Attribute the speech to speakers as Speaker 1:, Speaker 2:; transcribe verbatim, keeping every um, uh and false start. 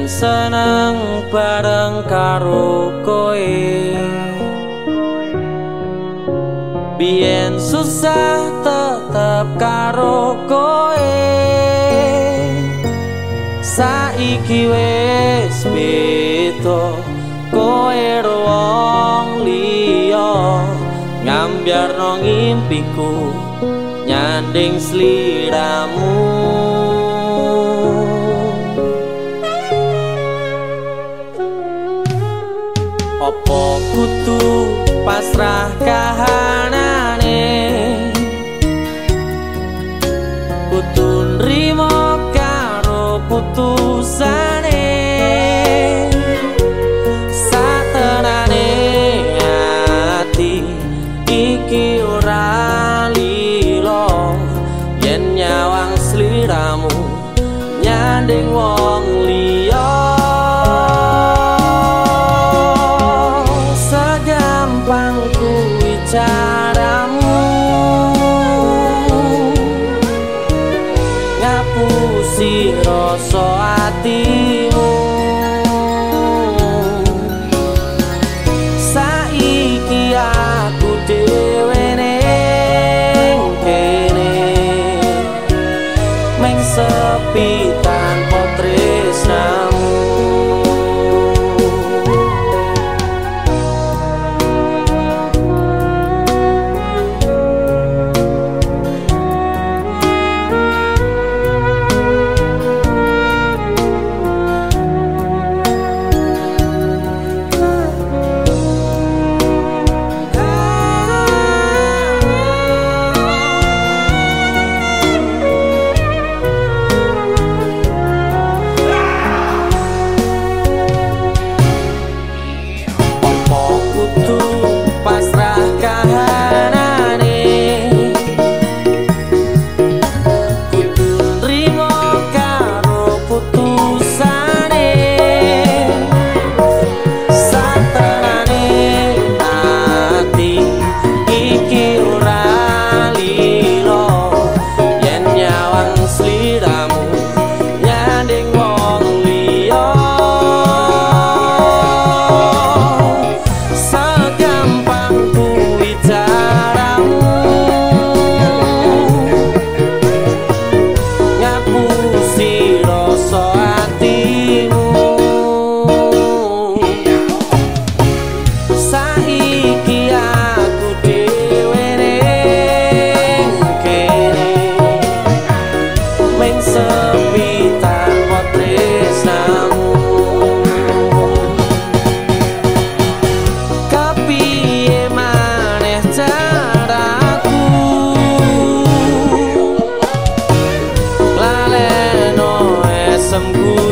Speaker 1: seneng bareng karo koe, biyen susah tetep karo koe, saiki wis beda koe wong liya, ngambyarno ngimpiku nyanding sliramu. Opo kudu pasrah kahanane, kudu nrimo karo putusane, satenane ati iki ora lilo, yen nyawang sliramu nyanding wong liya. Caramu ngapusi rasa atimu, saiki aku dhewe ning kene mung sepi tanpa tresnamu. Some good